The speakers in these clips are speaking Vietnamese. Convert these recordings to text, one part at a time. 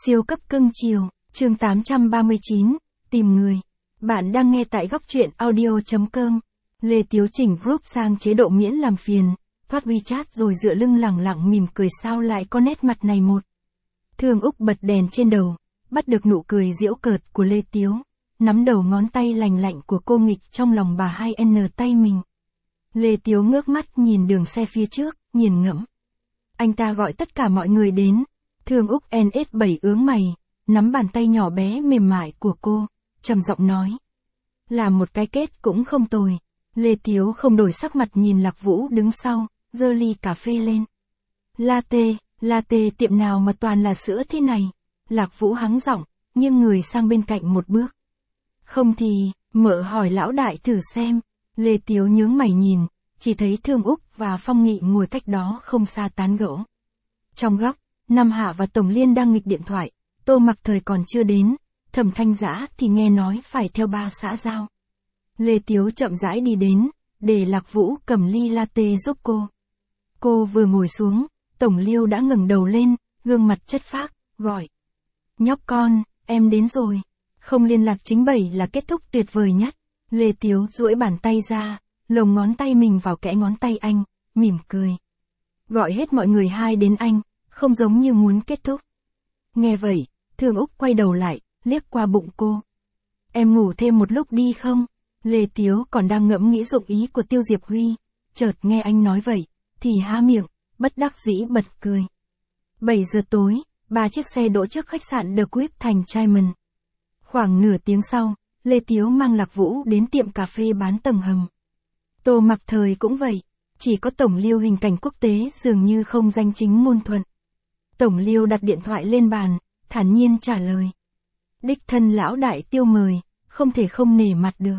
Siêu cấp cưng chiều, chương 839, tìm người. Bạn đang nghe tại góc truyện audio.com. Lê Tiếu chỉnh group sang chế độ miễn làm phiền, thoát WeChat rồi dựa lưng lẳng lặng mỉm cười sao lại có nét mặt này một. Thương Úc bật đèn trên đầu, bắt được nụ cười giễu cợt của Lê Tiếu, nắm đầu ngón tay lành lạnh của cô nghịch trong lòng bà 2N tay mình. Lê Tiếu ngước mắt nhìn đường xe phía trước, nghiền ngẫm. Anh ta gọi tất cả mọi người đến. Thương Úc NS7 ướng mày, nắm bàn tay nhỏ bé mềm mại của cô, trầm giọng nói. Là một cái kết cũng không tồi. Lê Tiếu không đổi sắc mặt nhìn Lạc Vũ đứng sau, giơ ly cà phê lên. Latte tiệm nào mà toàn là sữa thế này? Lạc Vũ hắng giọng, nghiêng người sang bên cạnh một bước. Không thì, mợ hỏi lão đại thử xem. Lê Tiếu nhướng mày nhìn, chỉ thấy Thương Úc và Phong Nghị ngồi cách đó không xa tán gẫu. Trong góc, Nam Hạ và Tổng Liên đang nghịch điện thoại, Tô Mặc Thời còn chưa đến, Thẩm Thanh Dã thì nghe nói phải theo ba xã giao. Lê Tiếu chậm rãi đi đến, để Lạc Vũ cầm ly latte giúp cô. Cô vừa ngồi xuống, Tổng Liêu đã ngẩng đầu lên, gương mặt chất phác, gọi. Nhóc con, em đến rồi. Không liên lạc chính bảy là kết thúc tuyệt vời nhất. Lê Tiếu duỗi bàn tay ra, lồng ngón tay mình vào kẽ ngón tay anh, mỉm cười. Gọi hết mọi người hai đến anh, không giống như muốn kết thúc. Nghe vậy, Thương Úc quay đầu lại, liếc qua bụng cô. Em ngủ thêm một lúc đi không? Lê Tiếu còn đang ngẫm nghĩ dụng ý của Tiêu Diệp Huy, chợt nghe anh nói vậy, thì há miệng, bất đắc dĩ bật cười. 7 giờ tối, 3 chiếc xe đỗ trước khách sạn The Quip thành Diamond. Khoảng nửa tiếng sau, Lê Tiếu mang Lạc Vũ đến tiệm cà phê bán tầng hầm. Tô Mặc Thời cũng vậy, chỉ có Tổng Liêu hình cảnh quốc tế dường như không danh chính ngôn thuận. Tổng Liêu đặt điện thoại lên bàn, thản nhiên trả lời. Đích thân lão đại Tiêu mời, không thể không nể mặt được.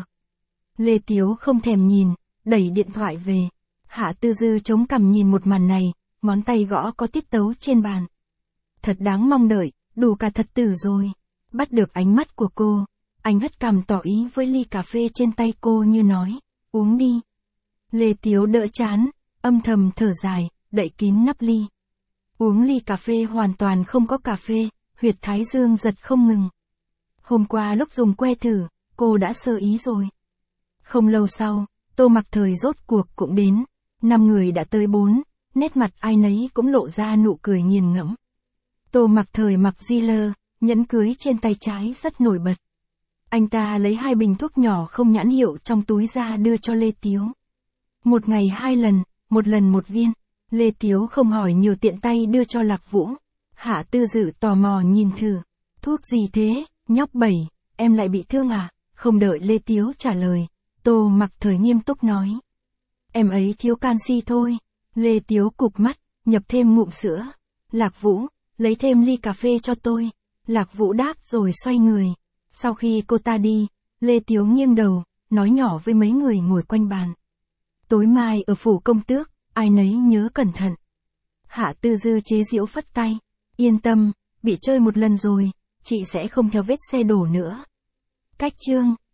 Lê Tiếu không thèm nhìn, đẩy điện thoại về. Hạ Tư Dư chống cằm nhìn một màn này, ngón tay gõ có tiết tấu trên bàn. Thật đáng mong đợi, đủ cả thật tử rồi. Bắt được ánh mắt của cô, anh hất cằm tỏ ý với ly cà phê trên tay cô như nói, uống đi. Lê Tiếu đỡ chán, âm thầm thở dài, đậy kín nắp ly. Uống ly cà phê hoàn toàn không có cà phê, huyệt thái dương giật không ngừng. Hôm qua lúc dùng que thử, cô đã sơ ý rồi. Không lâu sau, Tô Mặc Thời rốt cuộc cũng đến. 5 người đã tới 4, nét mặt ai nấy cũng lộ ra nụ cười nghiền ngẫm. Tô Mặc Thời mặc Ziller, nhẫn cưới trên tay trái rất nổi bật. Anh ta lấy 2 bình thuốc nhỏ không nhãn hiệu trong túi ra đưa cho Lê Tiếu. Một ngày 2 lần, một lần 1 viên. Lê Tiếu không hỏi nhiều tiện tay đưa cho Lạc Vũ. Hạ Tư Dự tò mò nhìn thử. Thuốc gì thế, nhóc 7, em lại bị thương à? Không đợi Lê Tiếu trả lời, Tô Mặc Thời nghiêm túc nói. Em ấy thiếu canxi thôi. Lê Tiếu cụp mắt, nhập thêm ngụm sữa. Lạc Vũ, lấy thêm ly cà phê cho tôi. Lạc Vũ đáp rồi xoay người. Sau khi cô ta đi, Lê Tiếu nghiêng đầu, nói nhỏ với mấy người ngồi quanh bàn. Tối mai ở phủ công tước, ai nấy nhớ cẩn thận. Hạ Tư Dư chế giễu phất tay. Yên tâm, bị chơi một lần rồi, chị sẽ không theo vết xe đổ nữa. Cách chương